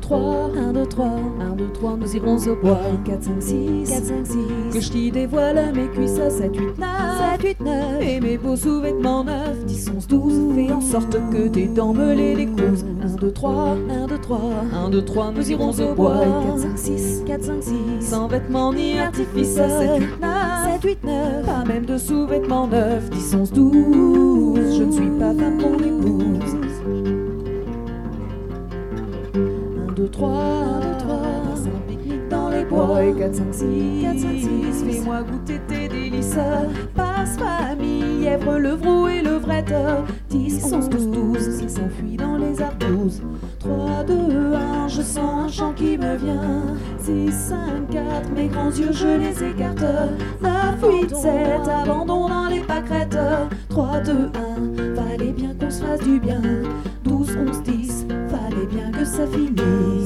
3, 1, 2, 3, 1, 2, 3, nous irons au bois. 4, 5, 6, 4, 5, 6, que je t'y dévoile mes cuisses. 7, 8, 9, 7, 8, 9, et mes beaux sous-vêtements 9, 10, 11, 12, fais en sorte que tes dents me les décousent. 1, 2, 3, 1, 2, 3, 1, 2, 3, nous irons au bois. 4, 5, 6, 4, 5, 6, sans vêtements ni artifice. 7, 8, 9, 7, 8, 9, pas même de sous-vêtements 9, 10, 11, 12, je ne suis pas femme qu'on épouse. 1, 2, 3, 1, 2, 3, un pique-nique dans les bois. 4, 5, 6, 4, 5, 6, fais-moi goûter tes délices. Passe famille, lièvre, levreau et levrette. 10, 11, 12, 12, qui s'enfuit dans les arbouses. 3, 2, 1, je sens un chant qui me vient. 6, 5, 4, mes grands yeux je les écarte. 9, 8, 7, abandon dans les pâquerettes. 3, 2, 1, fallait bien qu'on se fasse du bien. 12, 11, 10, fallait bien que ça finisse.